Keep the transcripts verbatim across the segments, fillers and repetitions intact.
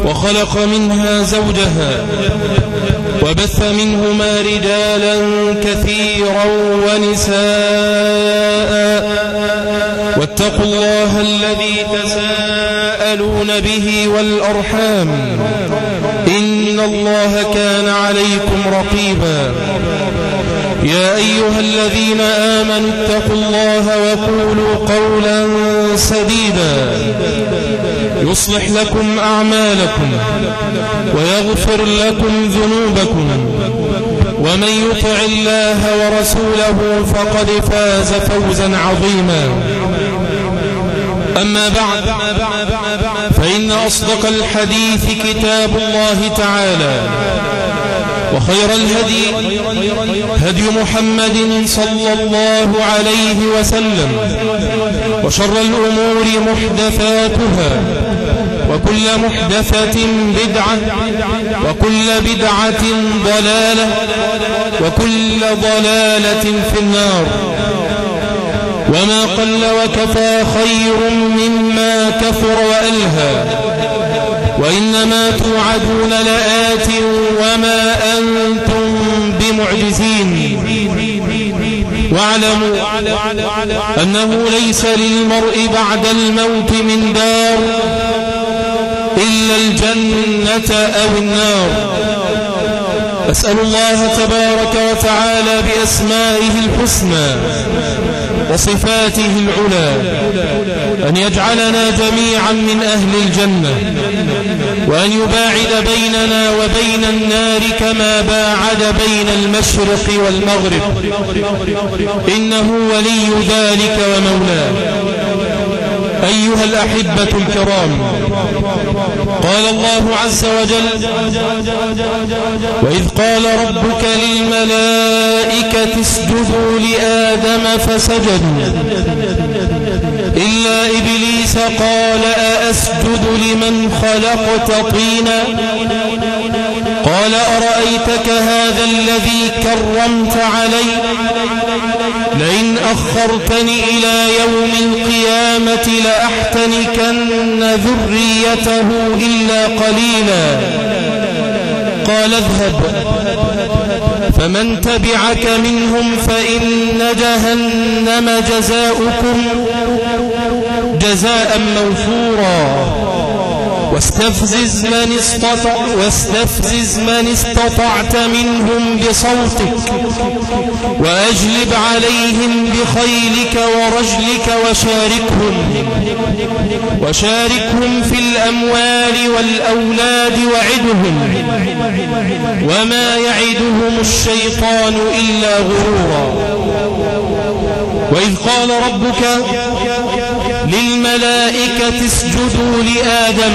وخلق منها زوجها وبث منهما رجالا كثيرا ونساء واتقوا الله الذي تساءلون به والأرحام إن الله كان عليكم رقيبا. يا أيها الذين آمنوا اتقوا الله وقولوا قولا سديدا يصلح لكم أعمالكم ويغفر لكم ذنوبكم ومن يطع الله ورسوله فقد فاز فوزا عظيما. أما بعد، فإن أصدق الحديث كتاب الله تعالى، وخير الهدي هدي محمد صلى الله عليه وسلم، وشر الأمور محدثاتها، وكل محدثة بدعة، وكل بدعة ضلالة، وكل ضلالة في النار. وما قل وكفى خير مما كثر وألهى، وإنما توعدون لآت وما أنتم بمعجزين. واعلموا أنه ليس للمرء بعد الموت من دار إلا الجنة أو النار. أسأل الله تبارك وتعالى بأسمائه الحسنى وصفاته العلى أن يجعلنا جميعا من أهل الجنة، وأن يباعد بيننا وبين النار كما باعد بين المشرق والمغرب، إنه ولي ذلك ومولاه. أيها الأحبة الكرام، قال الله عز وجل: وإذ قال ربك للملائكة اسجدوا لآدم فسجدوا إلا إبليس قال أأسجد لمن خلقت طينا قال أرأيتك هذا الذي كرمت علي لئن أخرتني إلى يوم القيامة لأحتنكن ذريته إلا قليلا قال اذهب فمن تبعك منهم فإن جهنم جزاؤكم جزاء موفورا واستفزز من استطع واستفزز من استطعت منهم بصوتك وأجلب عليهم بخيلك ورجلك وشاركهم وشاركهم في الأموال والأولاد وعدهم وما يعدهم الشيطان إلا غرورا. وإذ قال ربك للملائكة اسجدوا لآدم،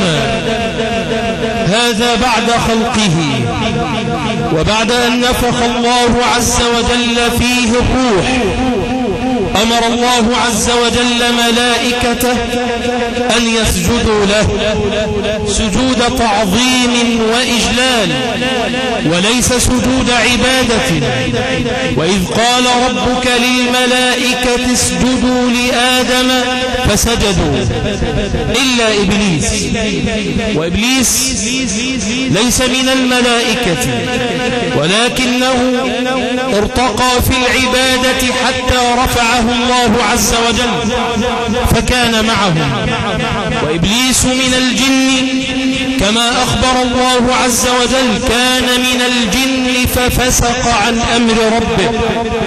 هذا بعد خلقه وبعد أن نفخ الله عز وجل فيه الروح. أمر الله عز وجل ملائكته أن يسجدوا له سجود تعظيم وإجلال وليس سجود عبادة. وإذ قال ربك للملائكة اسجدوا لآدم فسجدوا إلا إبليس، وإبليس ليس من الملائكة ولكنه ارتقى في العبادة حتى رفعه الله عز وجل فكان معهم. وإبليس من الجن كما أخبر الله عز وجل كان من الجن ففسق عن أمر ربه.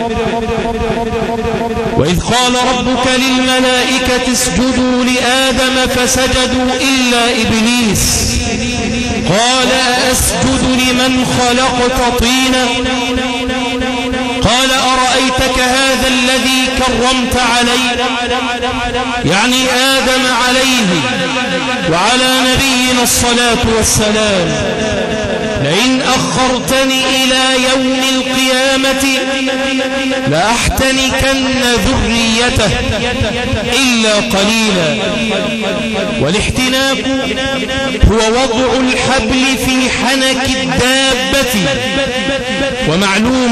وإذ قال ربك للملائكة اسجدوا لآدم فسجدوا إلا إبليس قال أسجد لمن خلقت طينا قال أرأيتك هذا الذي كرمت علي، يعني آدم عليه وعلى نبينا الصلاة والسلام، لئن أخرتني إلى يوم القيامة لأحتنكن ذريته إلا قليلا. والاحتناك هو وضع الحبل في حنك الدابة، ومعلوم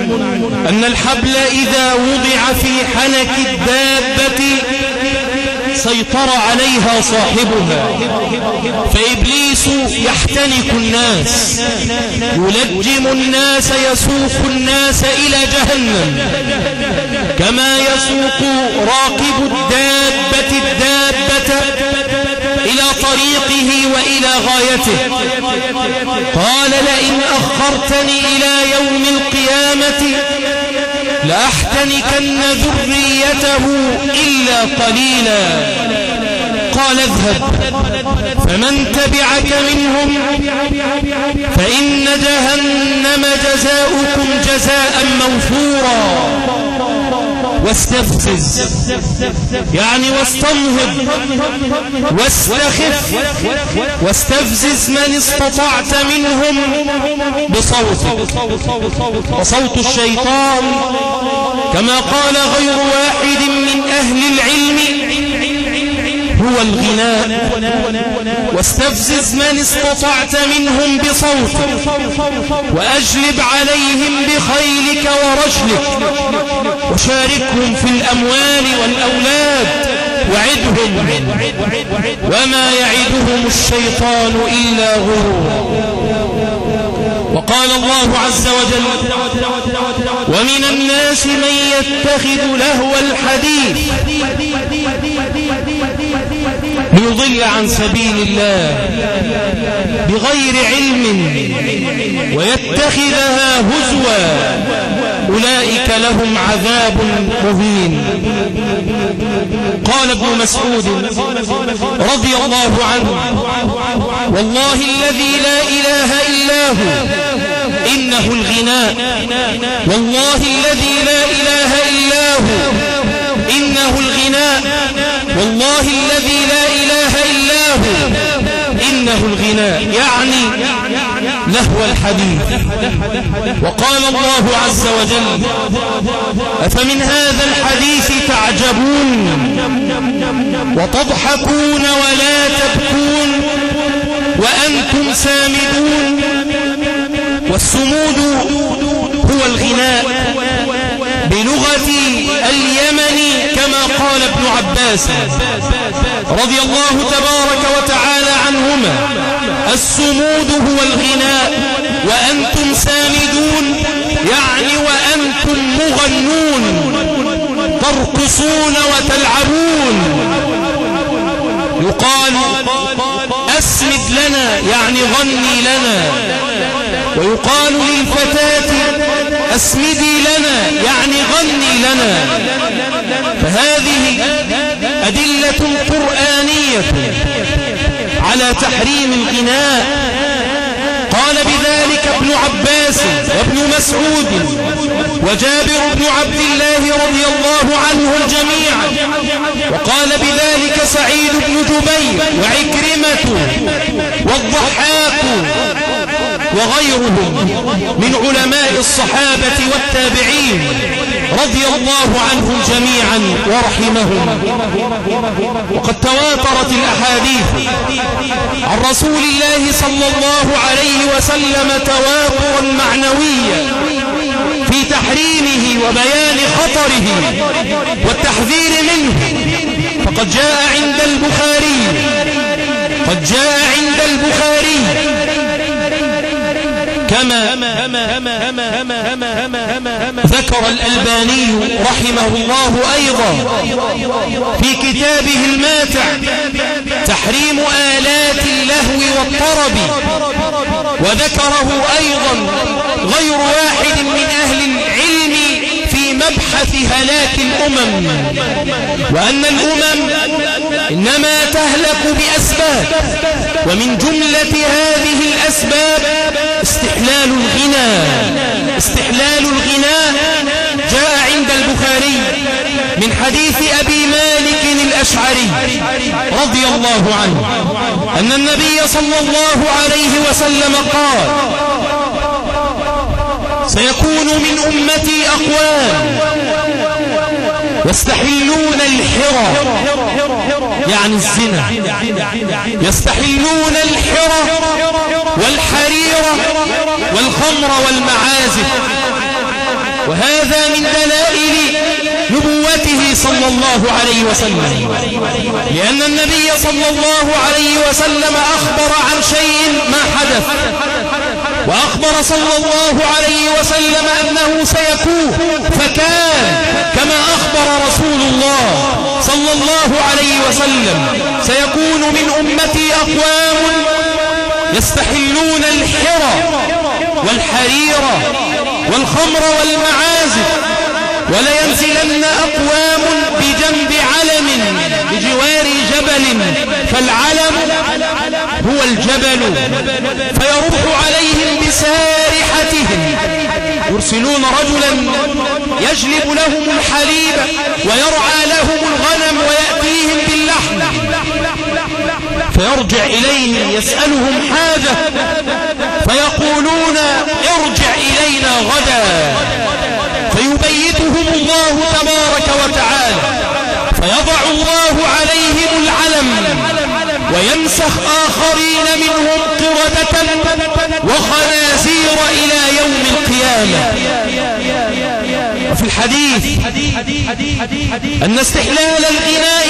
أن الحبل إذا وضع في حنك الدابة سيطر عليها صاحبها. فإبليس يحتنك الناس، يلجم الناس، يسوق الناس إلى جهنم كما يسوق راكب الدابة الدابة إلى طريقه وإلى غايته. قال لئن أخرتني إلى يوم القيامة لأحتنكن ذريته إلا قليلا. قال اذهب فمن تبعك منهم فإن جهنم جزاؤكم جزاء موفورا. واستفزز يعني واستنهض واستخف واستفزز من استطعت منهم بصوتك. وصوت الشيطان كما قال غير واحد من أهل العلم هو الغناء. واستفزز من استطعت منهم بصوتك وأجلب عليهم بخيلك ورجلك وشاركهم في الأموال والأولاد وعدهم وما يعدهم الشيطان إلا غرورا. وقال الله عز وجل ومن الناس من يتخذ لهو الحديث ليضل عن سبيل الله بغير علم ويتخذها هزوا أولئك لهم عذاب مهين. قال ابن مسعود رضي الله عنه والله الذي لا إله إلا هو إنه الغناء. والله الذي لا إله إلا هو إنه الغناء. والله الذي لا إله إلا هو إنه الغناء يعني لهو الحديث. وقال الله عز وجل أفمن هذا الحديث تعجبون وتضحكون ولا تبكون وأنتم سامدون. والسمود هو الغناء بلغة اليمن كما قال ابن عباس رضي الله تبارك وتعالى عنهما السمود هو الغناء وأنتم سامدون يعني وأنتم مغنون ترقصون وتلعبون. يقال أسمد لنا يعني غني لنا. ويقال للفتاة أسمدي لنا يعني غني لنا. فهذه أدلة قرآنية على تحريم الغناء. قال بذلك ابن عباس وابن مسعود وجابر بن عبد الله رضي الله عنهم جميعا. وقال بذلك سعيد بن جبير وعكرمة والضحاك وغيرهم من علماء الصحابة والتابعين رضي الله عنهم جميعا ورحمهم. وقد تواترت الأحاديث عن رسول الله صلى الله عليه وسلم تواترا معنويا في تحريمه وبيان خطره والتحذير منه. فقد جاء عند البخاري قد جاء عند البخاري كما ذكر الألباني رحمه الله أيضا في كتابه الماتع تحريم آلات اللهو والطرب. وذكره أيضا غير واحد من أهل العلم في مبحث هلاك الأمم وأن الأمم إنما تهلك بأسباب ومن جملة هذه الأسباب استحلال الغناء. استحلال الغناء جاء عند البخاري من حديث أبي مالك الأشعري رضي الله عنه أن النبي صلى الله عليه وسلم قال سيكون من أمتي أقوام يستحلون الحرى يعني الزنا. يستحلون الحرى والحريرة والخمر والمعازف. وهذا من دلائل نبوته صلى الله عليه وسلم، لأن النبي صلى الله عليه وسلم أخبر عن شيء ما حدث، وأخبر صلى الله عليه وسلم أنه سيكون فكان، كما أخبر رسول الله صلى الله عليه وسلم: سيكون من أمتي أقوام يستحلون الحرى والحرير والخمر والمعازف، ولينزلن أقوام بجنب علم بجوار جبل، فالعلم هو الجبل، فيروح عليهم بسارحتهم، يرسلون رجلا يجلب لهم الحليب ويرعى لهم الغنم ويأتيهم باللحم، فيرجع إليهم يسألهم حاجة فيقولون: ارجع إلينا غدا، فيبيتهم الله تبارك وتعالى، فيضع الله عليهم العلم ويمسخ آخرين منهم قردة وخنازير إلى يوم القيامة. وفي الحديث أن استحلال الغناء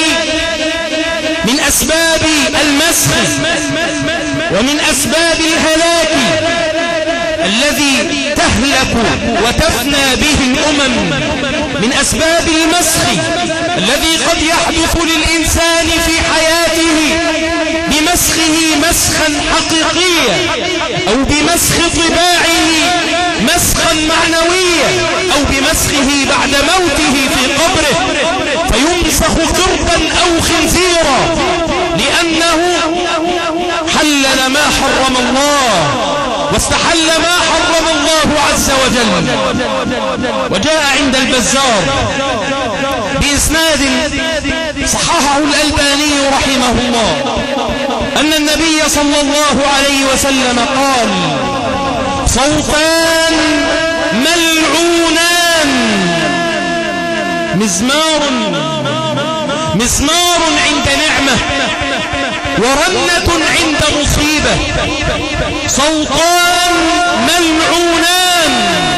من أسباب المسخ ومن أسباب الهلاك الذي تهلك وتفنى به الأمم، من أسباب المسخ الذي قد يحدث للإنسان في حياته بمسخه مسخا حقيقيا، أو بمسخ طباعه مسخا معنويا، أو بمسخه بعد موته في قبره فيمسخ قردا أو خنزيرا، لأنه حلل ما حرم الله واستحل ما حرم الله عز وجل. وجاء عند البزار بإسناد صححه الألباني رحمه الله أن النبي صلى الله عليه وسلم قال: صوتان ملعونان، مزمار مزمار عند نعمة، ورنة عند مصيبة. صوتان ملعونان،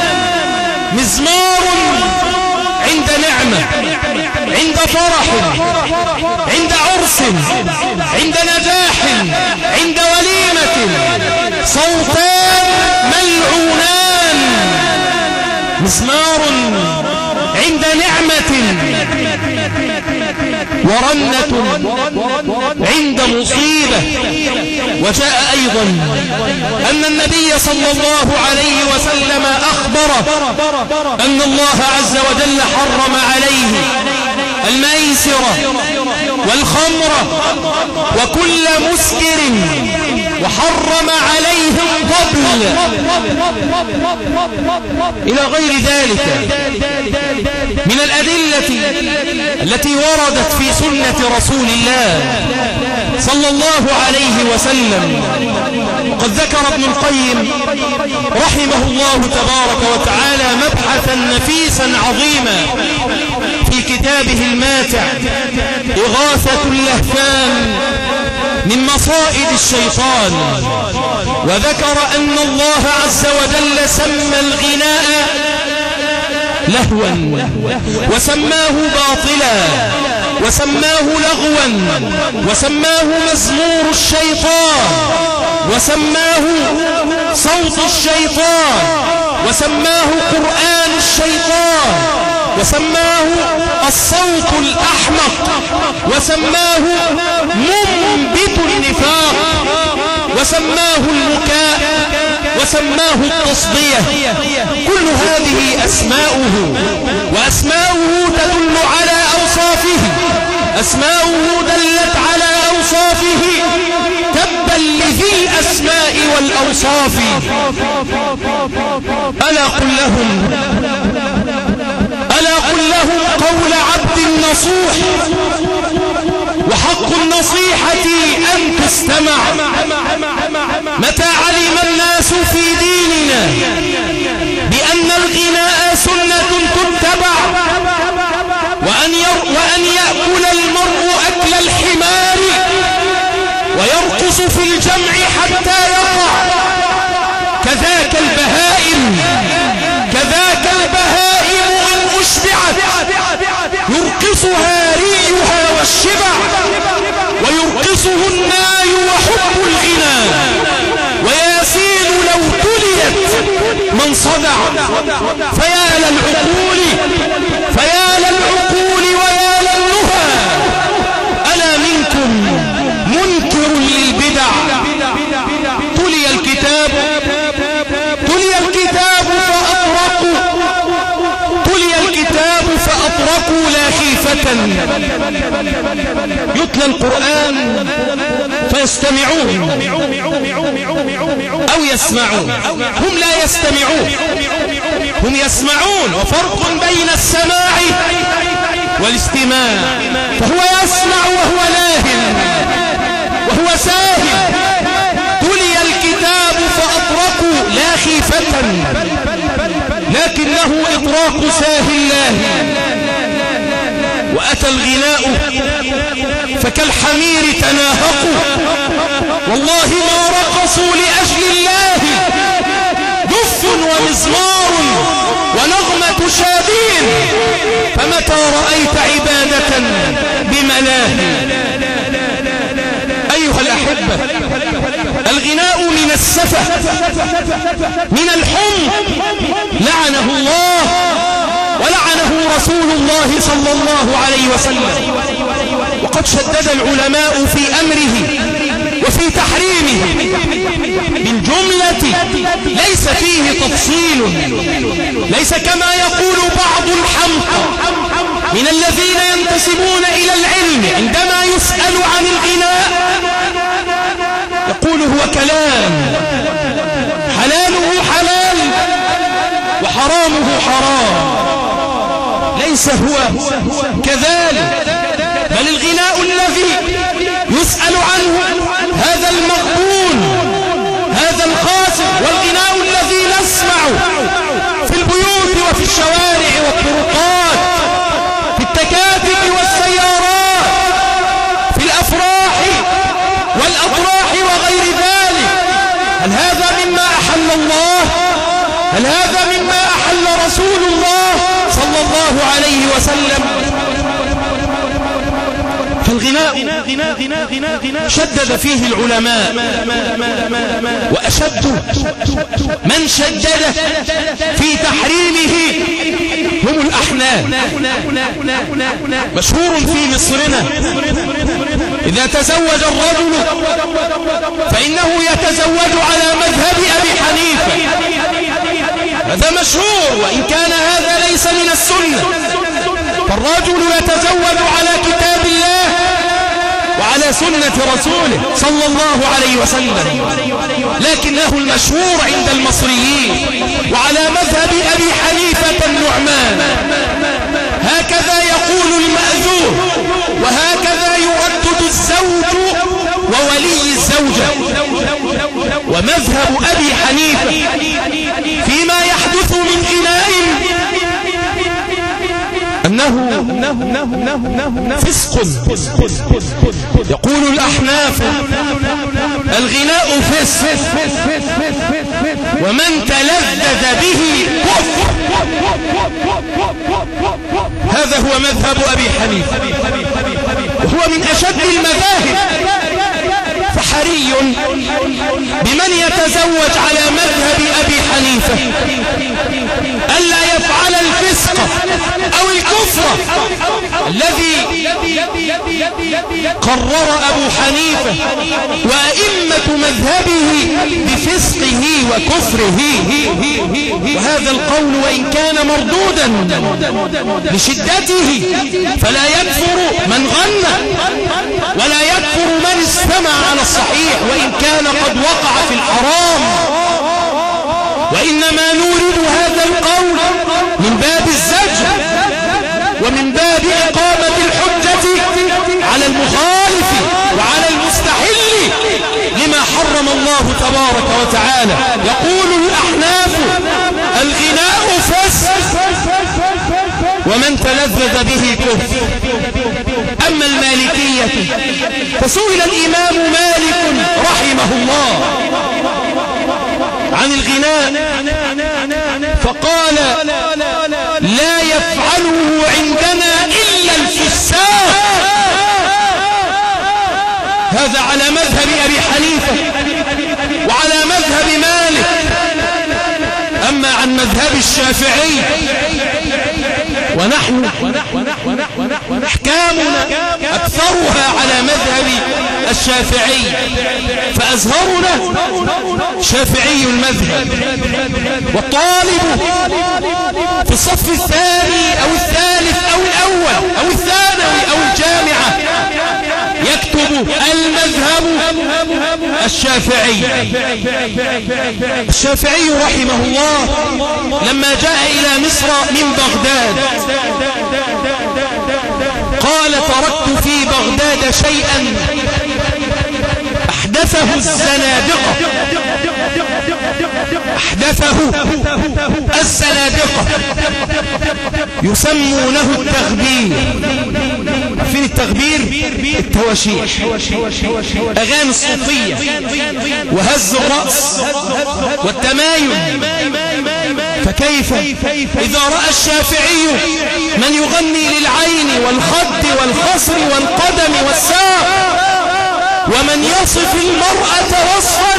مزمار عند نعمة، عند فرح، عند عرس، عند نجاح، عند وليمة. صوتان ملعونان، مزمار عند نعمة، ورنة عند مصيبة. وجاء أيضا أن النبي صلى الله عليه وسلم أخبر أن الله عز وجل حرم عليه الميسر والخمر وكل مسكر، وحرم عليهم الضبل إلى غير ذلك من الأدلة التي وردت في سنة رسول الله صلى الله عليه وسلم. قد ذكر ابن القيم رحمه الله تبارك وتعالى مبحثا نفيسا عظيما في كتابه الماتع إغاثة اللهفان من مصائد الشيطان، وذكر أن الله عز وجل سمى الغناء لهوا، وسماه باطلا، وسماه لغوا، وسماه مزمور الشيطان، وسماه صوت الشيطان، وسماه قرآن الشيطان، وسماه الصوت الأحمق، وسماه منبت النفاق، وسماه المكاء، وسماه التصدية. كل هذه أسماؤه، وأسماؤه تدل على أوصافه، أسماؤه دلت على أوصافه. تبا لذي الأسماء والأوصاف. ألا قل لهم ألا قل لهم قول عبد نصوح، وحق النصيحة أن تستمع. متى علم الناس في ديننا بأن الغناء سنة تتبع، وأن, وأن يأكل المرء أكل الحمار ويرقص في الجمع حتى يقع، كذاك البهائم كذاك البهائم للعقول فيا للعقول ويا للنهى ألا منكم منكر للبدع تلي الكتاب تلي الكتاب فأطرقوا تلي الكتاب فأطرقوا لا خيفة يتلى القرآن فيستمعون أو يسمعون هم لا يستمعون هم يسمعون وفرق بين السماع والاستماع فهو يسمع وهو لاهٍ وهو ساهٍ تلي الكتاب فأطرقوا لا خيفة لكنه إطراق ساهٍ لاهٍ وأتى الغناء فكالحمير تناهقوا والله ما رقصوا لأجل الله دف ومزمار ونغمة شادين فمتى رأيت عبادة بملاهي أيها الأحبة الغناء من السفه من الحمق لعنه الله ولعنه رسول الله صلى الله عليه وسلم وقد شدد العلماء في أمره وفي تحريمه بالجملة ليس فيه تفصيل ليس كما يقول بعض الحمقى من الذين ينتسبون إلى العلم عندما يسأل عن الغناء يقول هو كلام حلاله حلال وحرامه حرام ليس هو كذلك بل الغناء الذي يسأل عنه هذا المغبون هذا الخاسر والغناء الذي نسمع في البيوت وفي الشوارع والطرقات في التكاتك والسيارات في الأفراح والأطراح وغير ذلك هل هذا مما أحل الله هل هذا مما أحل رسول الله صلى الله عليه وسلم فالغناء شدد فيه العلماء وأشد من شدد في تحريمه هم الأحناف مشهور في مصرنا إذا تزوج الرجل فإنه يتزوج على مذهب أبي حنيفة هذا مشهور وإن كان هذا ليس من السنة فالرجل يتزوج على كتاب الله وعلى سنة رسوله صلى الله عليه وسلم لكنه المشهور عند المصريين وعلى مذهب أبي حنيفة النعمان هكذا يقول المأذون وهكذا يردد الزوج وولي الزوجة ومذهب أبي حنيفة فيما يحدث من غناء أنه فسق يقول الأحناف الغناء فسق ومن تلذذ به كفر هذا هو مذهب أبي حنيفة وهو من أشد المذاهب فحري بمن يتزوج على مذهب أبي حنيفة ألا يفعل الفسق أو الكفر الذي قرر أبو حنيفة وأئمة مذهبه بفسقه وكفره وهذا القول وإن كان مردودا لشدته فلا يكفر من غنى ولا يكفر من استمع على الصحيح وإن كان قد وقع في الحرام وإنما نورد هذا القول من باب الزجر ومن باب إقامة الحجة على المخالف وعلى المستحل لما حرم الله تبارك وتعالى يقول الأحناف الغناء فسق ومن تلذذ به كفر أما المالكية فسئل الإمام مالك رحمه الله عن الغناء فقال لا يفعله عندنا إلا الفساق هذا على مذهب أبي حنيفة وعلى مذهب مالك أما عن مذهب الشافعي ونحن أحكامنا أكثرها على مذهب الشافعي، فأزهرنا شافعي المذهب. والطالب في الصف الثاني أو الثالث أو الأول أو الثانوي أو الجامعة يكتب المذهب الشافعي. الشافعي رحمه الله لما جاء إلى مصر من بغداد قال: تركت في بغداد شيئا أحدثه الزنادقة أحدثه الزنادقة يسمونه التغبير. عارفين التغبير؟ التواشيح، أغاني الصوفية وهز الرأس والتمايل. فكيف إذا رأى الشافعي من يغني للعين والخد والخصر والقدم والساق، ومن يصف المرأة وصفا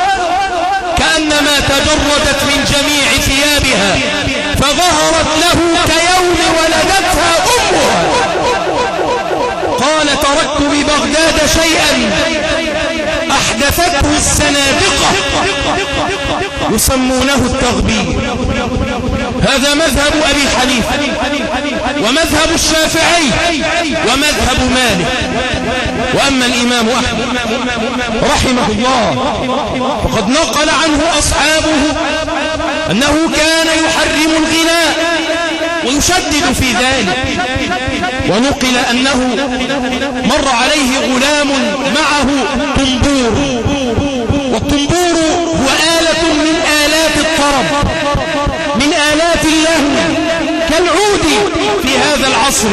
كأنما تجردت من جميع ثيابها فظهرت له كيوم ولدتها أمها. قال: تركت ببغداد شيئا أحدثته الزنادقة يسمونه التغبير. هذا مذهب أبي حنيفة ومذهب الشافعي ومذهب مالك. وأما الإمام أحمد رحمه الله فقد نقل عنه أصحابه أنه كان يحرم الغناء ويشدد في ذلك. ونقل أنه مر عليه غلام معه طنبور، والطنبور هو آلة من آلات الطرب، من آلات اللهو كالعود في هذا العصر.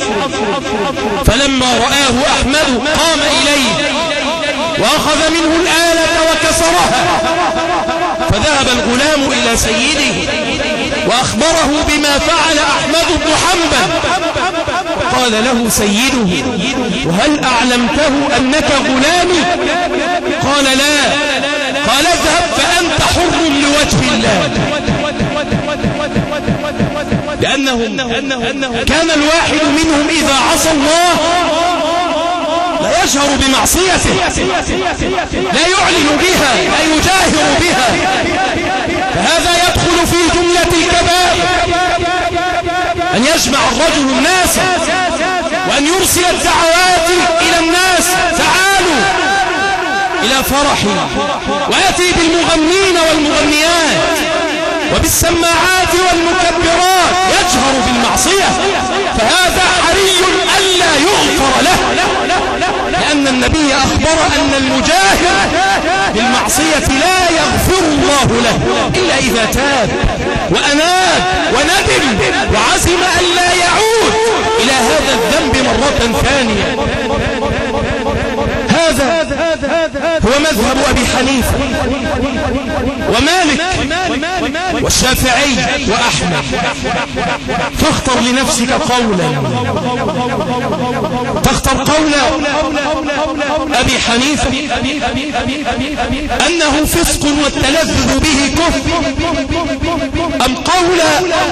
فلما رآه أحمد قام إليه وأخذ منه الآلة وكسرها. فذهب الغلام إلى سيده وأخبره بما فعل أحمد بن حنبل. قال له سيده: وهل أعلمته أنك غلامي؟ قال: لا. قال: اذهب فأنت حر لوجه الله. لأنه كان الواحد منهم إذا عصى الله لا يجهر بمعصيته، لا يعلن بها، لا يجاهر بها. فهذا يدخل في جملة الكبائر، أن يجمع الرجل الناس وأن يرسل الدعوات إلى الناس: تعالوا إلى فرحي، ويأتي بالمغنين والمغنيات وبالسماعات والمكبرات، يجهر بالمعصية. فهذا حري ألا يغفر له، لأن النبي أخبر أن المجاهر بالمعصية لا يغفر الله له إلا إذا تاب وأناب وندم وعزم أن لا يعود إلى هذا الذنب مرة ثانية. هذا هو مذهب أبي حنيفة ومالك والشافعي وأحمد. فاختر لنفسك قولا، تختر قول أبي حنيفة أنه فسق والتلذذ به كفر، أم قول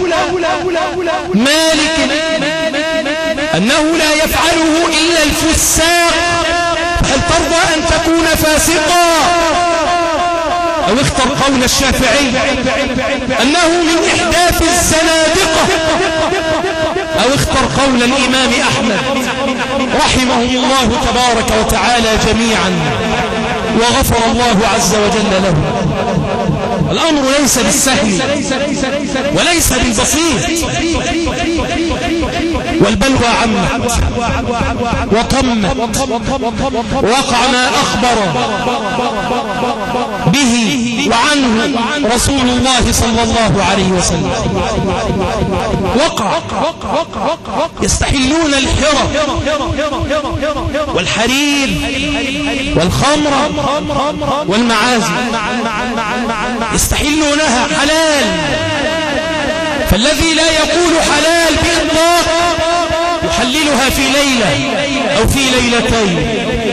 مالك أنه لا يفعله إلا الفساق؟ هل ترضى أن تكون فاسقا؟ أو اختر قول الشافعي أنه من إحداث الزنادقة، أو اختر قول الإمام أحمد رحمه الله تبارك وتعالى جميعا وغفر الله عز وجل له. الأمر ليس بالسهل وليس بالبسيط، والبلوى عمت وطمت، وقع ما أخبر به وعنه رسول الله صلى الله عليه وسلم. وقع يستحلون الحرى والحرير والخمر والمعازي، يستحلونها حلال. فالذي لا يقول حلال بإطلاق يحللها في ليلة أو في ليلتين.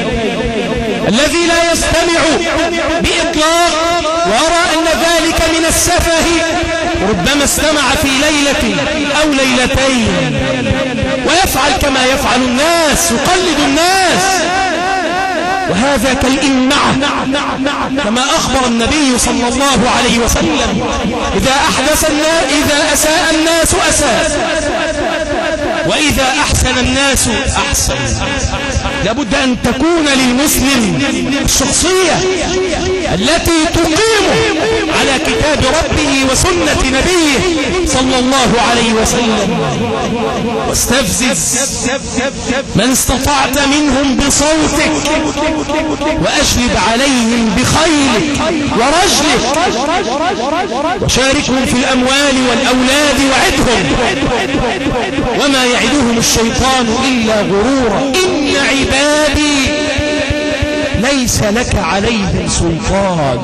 الذي لا يستمع بإطلاق ويرى أن ذلك من السفه ربما استمع في ليلة أو ليلتين ويفعل كما يفعل الناس، يقلد الناس، وهذا كالإمعة كما أخبر النبي صلى الله عليه وسلم: إذا أحدث الناس إذا أساء الناس أساء، وإذا أحسن الناس أحسن. لابد أن تكون للمسلم الشخصية التي تقيمه على كتاب ربه وسنة نبيه صلى الله عليه وسلم. واستفزز من استطعت منهم بصوتك، وأجلب عليهم بخيلك ورجلك، وشاركهم في الأموال والأولاد وعدهم، وما يعدهم الشيطان إلا غرورا. إن عبادي ليس لك عليهم سلطان.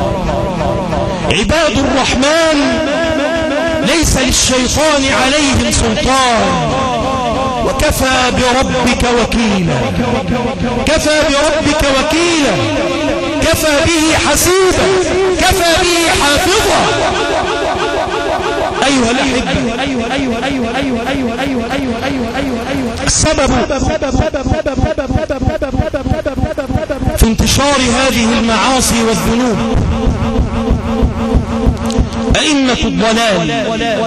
عباد الرحمن ليس للشيطان عليهم سلطان. وكفى بربك وكيلا، كفى بربك وكيلا، كفى به حسيبا، كفى به حافظا. أيها الأحبة، السبب في انتشار هذه المعاصي والذنوب أئمة الضلال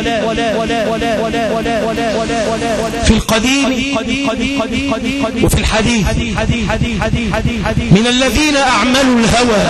في القديم وفي الحديث، من الذين أعملوا الهوى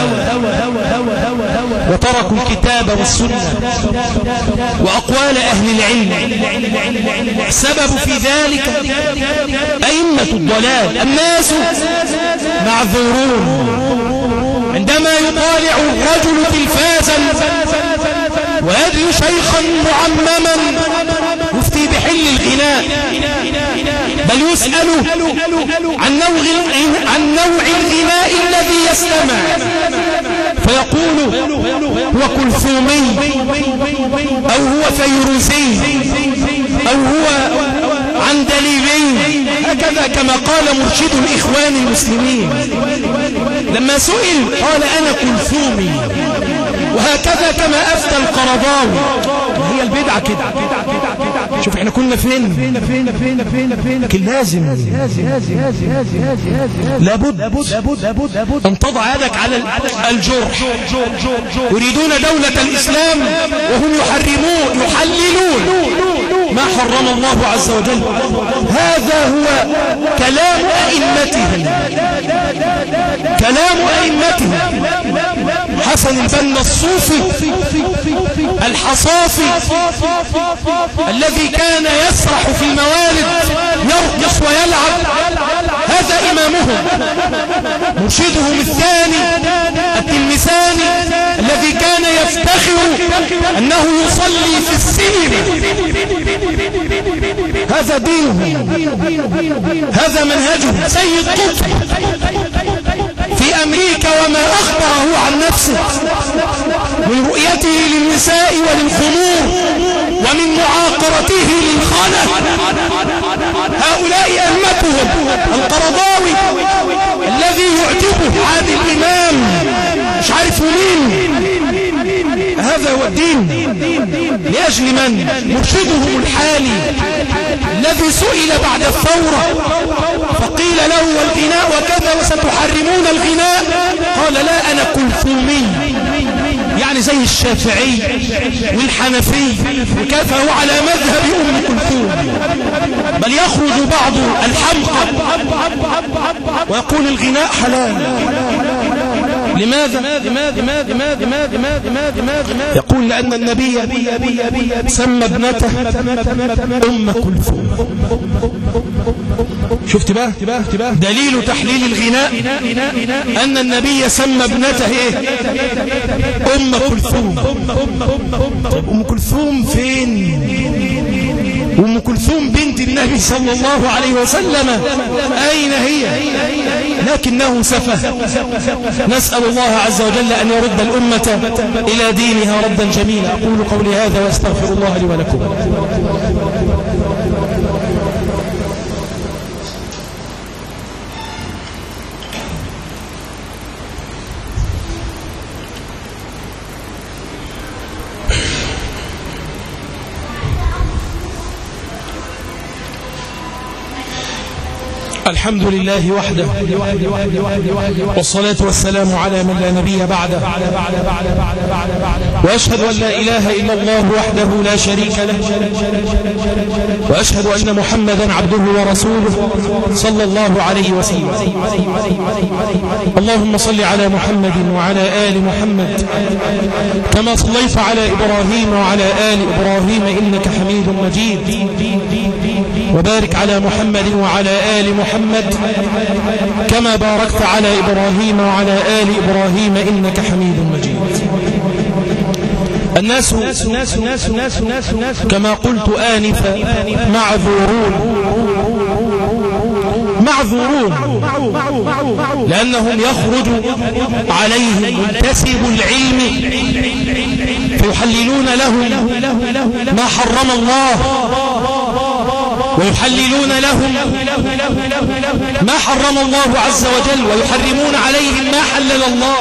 وتركوا الكتاب والسنة وأقوال أهل العلم. السبب في ذلك أئمة الضلال. الناس معذورون عندما يطالع الرجل تلفازا ويدعو شيخا معمما يفتي بحل الغناء، بل يسأل عن نوع عن نوع الغناء الذي يستمع فيقول هو كلثومي أو هو فيروزي أو هو عندليبي، هكذا كما قال مرشد الإخوان المسلمين لما سئل قال أنا كلثومي. وهكذا كما أفتى القرضاوي. هي البدعة كده. شوف احنا كنا فين، لكن لازم لابد أن تضع يدك على الجرح. يريدون دولة الإسلام وهم يحرمون يحللون ما حرم الله عز وجل. هذا هو كلام أئمتهم، كلام أئمتهم. حسن البنا الصوفي الحصافي الذي كان يسرح في الموالد يرقص ويلعب، هذا إمامهم. مرشدهم الثاني التلمساني الذي كان يفتخر أنه يصلي في السينما، هذا دينهم، هذا منهجهم. سيد قطب في أمريكا وما أخبره عن نفسه من رؤيته للنساء وللخمور ومن معاقرته للخنا، هؤلاء أئمتهم. القرضاوي الذي يعجبه هذا الإمام مش عارف مين، هذا هو الدين. لأجل من؟ مرشدهم الحالي الذي سئل بعد الثورة فقيل له والغناء وكذا وستحرمون الغناء، قال لا أنا كلثومي، يعني زي الشافعي والحنفي وكذا، هو على مذهب أم كلثوم. بل يخرج بعض الحمقى ويقول الغناء حلال. لماذا؟ يقول لأن النبي سمى ابنته أم كلثوم. شفت بقى دليل تحليل الغناء أن النبي سمى ابنته ايه؟ أم كلثوم. طيب أم كلثوم فين؟ أم كلثوم بنت النبي صلى الله عليه وسلم أين هي؟ لكنه سفه. نسأل الله عز وجل أن يرد الأمة إلى دينها ردا جميلا. أقول قولي هذا واستغفر الله لي ولكم. الحمد لله وحده، والصلاة والسلام على من لا نبي بعده، وأشهد أن لا إله إلا الله وحده لا شريك له، وأشهد أن محمدا عبده ورسوله صلى الله عليه وسلم. اللهم صل على محمد وعلى آل محمد كما صليت على إبراهيم وعلى آل إبراهيم إنك حميد مجيد، وبارك على محمد وعلى آل محمد كما باركت على إبراهيم وعلى آل إبراهيم إنك حميد مجيد. الناس كما قلت آنفا معذورون معذورون لأنهم يخرج عليهم منتسب العلم فيحللون لهم ما حرم الله، ويحللون لهم ما حرم الله عز وجل، ويحرمون عليهم ما حلل الله.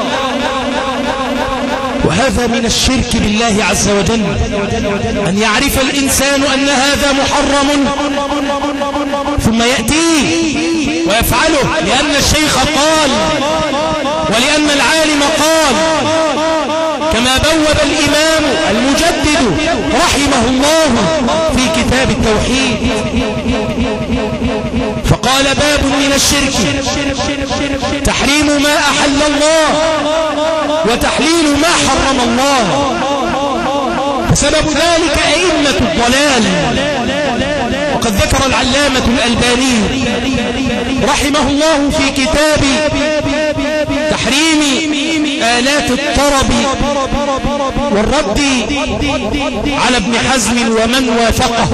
وهذا من الشرك بالله عز وجل، أن يعرف الإنسان أن هذا محرم ثم يأتيه ويفعله لأن الشيخ قال ولأن العالم قال، كما بوب الإمام المجدد رحمه الله في كتاب التوحيد فقال: باب من الشرك تحريم ما أحل الله وتحليل ما حرم الله. فسبب ذلك أئمة الضلال، وقد ذكر العلامة الألباني رحمه الله في كتاب تحريم آلات الطرب والرد على ابن حزم ومن وافقه،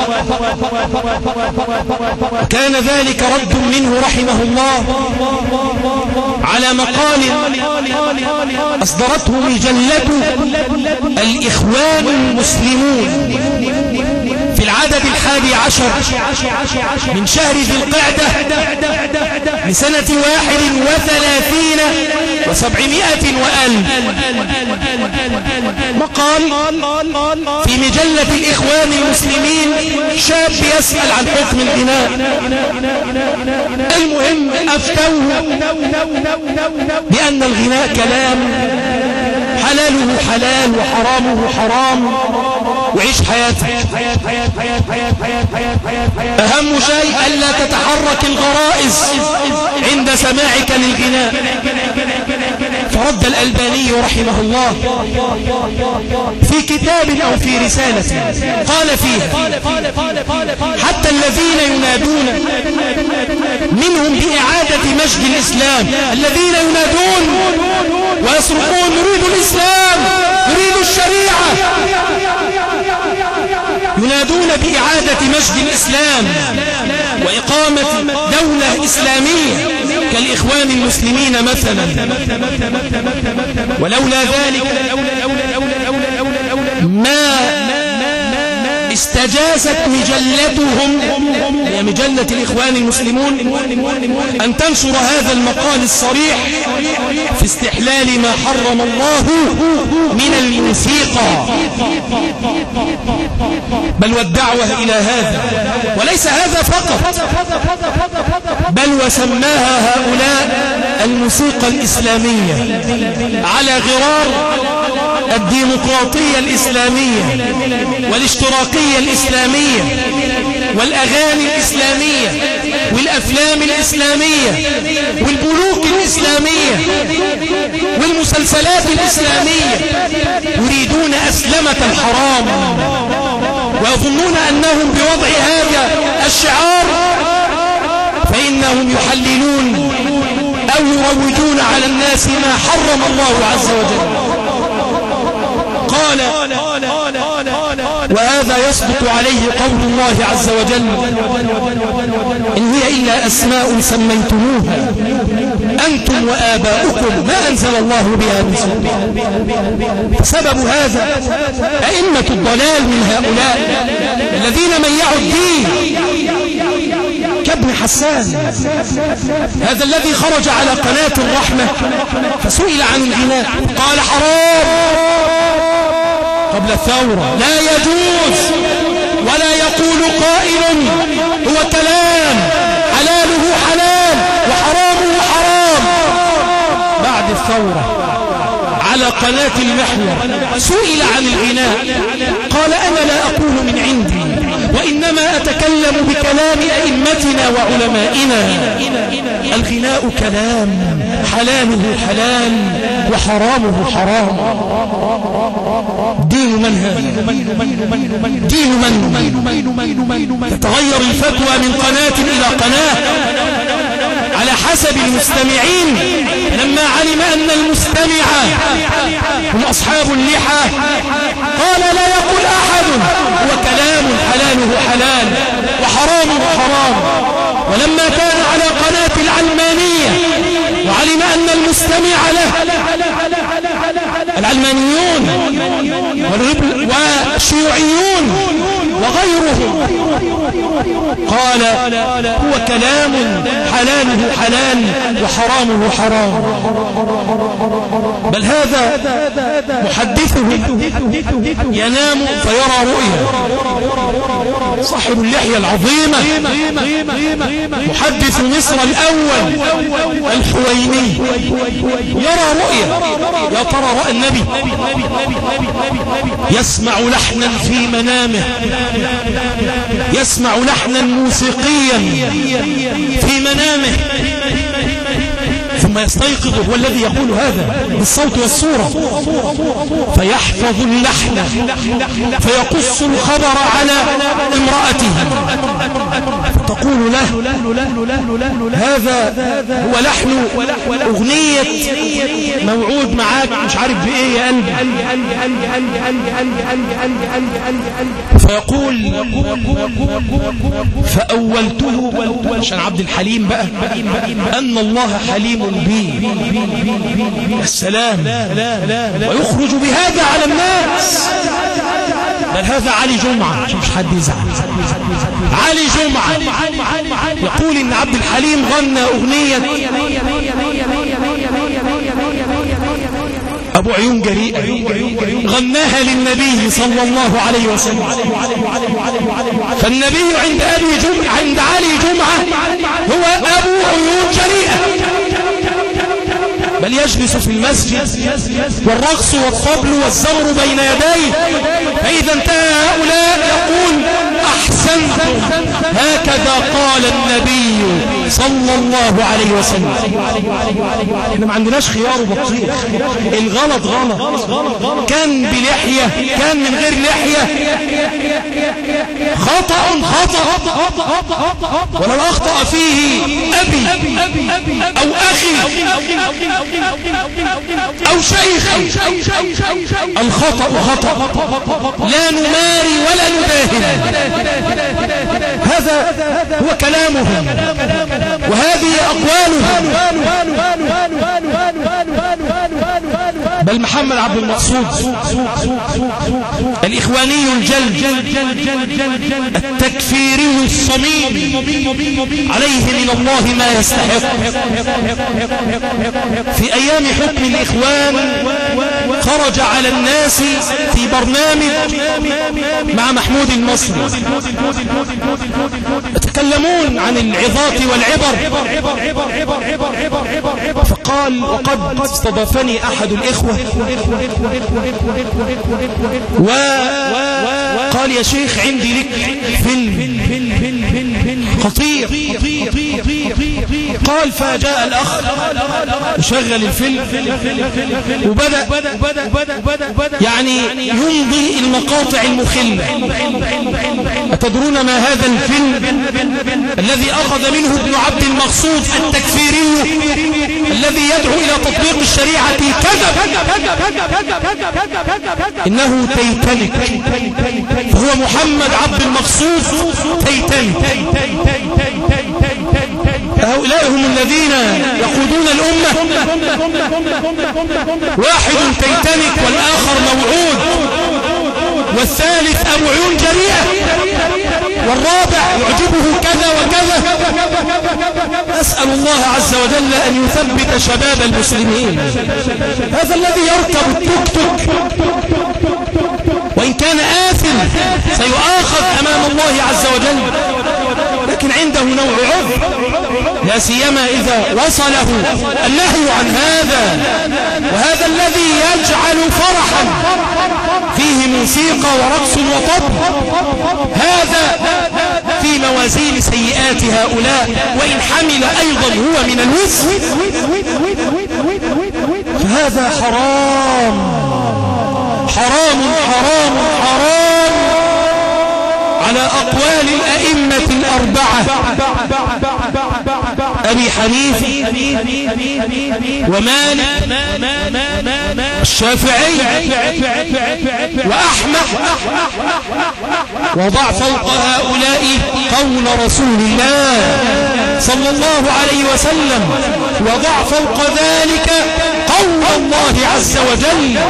وكان ذلك رد منه رحمه الله على مقال أصدرته مجلة الإخوان المسلمون في العدد الحادي عشر من شهر ذي القعدة من سنة واحد وثلاثين وسبعمائة وألف. مقال في مجلة الإخوان المسلمين، شاب يسأل عن حكم الغناء. المهم أفتوه بأن الغناء كلام حلاله حلال وحرامه حرام، وعيش حياتك. أهم شيء ألا تتحرك الغرائز عند سماعك للغناء. فرد الألباني رحمه الله في كتاب أو في رسالة قال فيها: حتى الذين ينادون منهم بإعادة مجد الإسلام، الذين ينادون ويصرخون: نريد الإسلام، نريد الشريعة، ينادون بإعادة مجد الإسلام وإقامة دولة إسلامية كالإخوان المسلمين مثلا. ولولا ذلك ما استجازت مجلتهم، هي مجلة الإخوان المسلمون، أن تنشر هذا المقال الصريح في استحلال ما حرم الله من الموسيقى، بل والدعوة إلى هذا. وليس هذا فقط، بل وسماها هؤلاء الموسيقى الإسلامية على غرار الديمقراطية الإسلامية والاشتراكية الإسلامية والأغاني الإسلامية والأفلام الإسلامية والبنوك الإسلامية والمسلسلات الإسلامية. يريدون أسلمة الحرام، ويظنون أنهم بوضع هذا الشعار فإنهم يحللون أو يروجون على الناس ما حرم الله عز وجل. قال: وهذا يصدق عليه قول الله عز وجل: إن هي إلا أسماء سميتموها أنتم وآباؤكم ما أنزل الله بها من سلطان. فسبب هذا أئمة الضلال من هؤلاء الذين ميعوا الدين كابن حسان، هذا الذي خرج على قناة الرحمة فسئل عن الغناء قال: حرام قبل الثورة، لا يجوز. ولا يقول قائل هو كلام حلاله حلال ثورة على قناة المحور، سئل عن الغناء قال أنا لا أقول من عندي، وإنما أتكلم بكلام أئمتنا وعلمائنا. الغناء كلام، حلاله حلال وحرامه حرام. دين من هذا؟ دين من؟ تتغير الفتوى من قناة إلى قناة على حسب المستمعين. لما علم أن المستمع هم أصحاب اللحى قال لا يقول أحد هو كلام حلاله حلال وحرامه حرام. ولما كان على قناة العلمانية وعلم أن المستمع له العلمانيون والشيوعيون وغيرهم قال هو كلام حلاله حلال وحرامه حرام. بل هذا محدثه ينام فيرى رؤيا. صاحب اللحية العظيمة محدث مصر الأول الحويني يرى رؤيا. يا ترى رأى النبي؟ يسمع لحنا في منامه، يسمع لحنا موسيقيا في منامه، ثم يستيقظ. هو الذي يقول هذا بالصوت والصورة، فيحفظ اللحن فيقص الخبر على امرأته، فتقول له هذا هو لحن أغنية موعود معاك مش عارف بإيه يا قلبي. فيقول فأولته عشان عبد الحليم بقى أن الله حليم بي. السلام. ويخرج بهذا على الناس. بل هذا علي جمعة، مش حد يزعل، علي جمعة يقول إن عبد الحليم غنى أغنية أبو عيون جريئة، غناها للنبي صلى الله عليه وسلم. فالنبي عند أبي جمعة عند علي جمعة هو أبو عيون جريئة. بل يجلس في المسجد والرقص والطبل والزمر بين يديه. فإذا انتهى هؤلاء يقول أحسنتم، هكذا قال النبي صلى الله عليه وسلم. احنا ما عندناش خيار وبطيخ. الغلط غلط، كان بلحية كان من غير لحية، خطأ خطأ، ولو أخطأ فيه أبي أو أخي أو شيخ الخطأ خطأ، لا نماري ولا نداهن. هذا هو كلامهم وهذه أقوالهم. بل محمد عبد المقصود الإخواني الجلد التكفيري الصميم عليه من الله ما يستحق، في أيام حكم الإخوان خرج على الناس في برنامج مع محمود المصري يتكلمون عن العظات والعبر، فقال وقد استضافني أحد الإخوة وقال يا شيخ عندي لك فيلم خطير. قال فجاء الأخ وشغل الفيلم وبدأ يعني يمضي المقاطع المخلة. أتدرون ما هذا الفيلم الذي أخذ منه ابن عبد المقصود التكفيري الذي يدعو إلى تطبيق الشريعة كذب؟ إنه تيتانيك، فهو محمد عبد المقصود تيتانيك. هؤلاء هم الذين يقودون الأمة. واحد تيتانيك والآخر موعود، والثالث أبو عيون جريئة، والرابع يعجبه كذا وكذا. أسأل الله عز وجل أن يثبت شباب المسلمين. هذا الذي يركب التوك توك وإن كان آثم سيؤاخذ أمام الله عز وجل، لكن عنده نوع عذر لا سيما إذا وصله النهي عن هذا. وهذا الذي يجعل فرحا فيه موسيقى ورقص وطبل هذا في موازين سيئات هؤلاء، وإن حمل أيضا هو من الوزر فهذا حرام حرام حرام حرام على أقوال الأئمة الأربعة أبي حنيفة ومالك الشافعي وأحمد. وضع فوق هؤلاء قول رسول الله صلى الله عليه وسلم، وضع فوق ذلك قول الله عز وجل: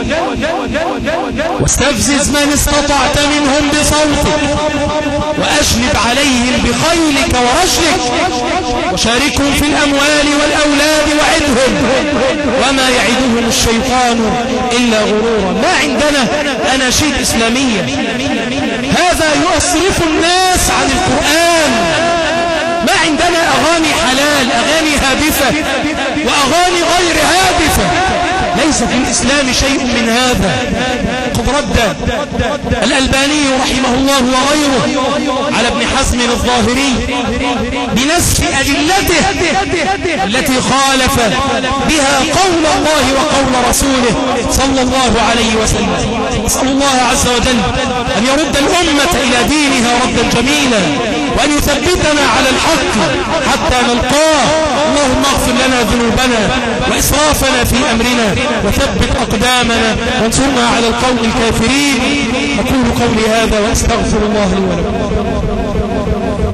واستفزز من استطعت منهم بصوتك وأجلب عليهم بخيلك ورجلك وشاركهم في الأموال والأولاد وعدهم وما يعدهم الشيطان إلا غرورا. ما عندنا أناشيد إسلامية، هذا يصرف الناس عن القرآن. ما عندنا أغاني حلال، أغاني هادفة وأغاني غير هادفة، ليس في الإسلام شيء من هذا. قد رد الألباني رحمه الله وغيره على ابن حزم الظاهري بنسف أدلته التي خالف بها قول الله وقول رسوله صلى الله عليه وسلم. أسأل الله عز وجل أن يرد الأمة إلى دينها ردا جميلا، وأن يثبتنا على الحق حتى نلقاه. اللهم اغفر لنا ذنوبنا وإسرافنا في أمرنا وثبت أقدامنا وانصرنا على القوم الكافرين. أقول قولي هذا وأستغفر الله لي ولكم.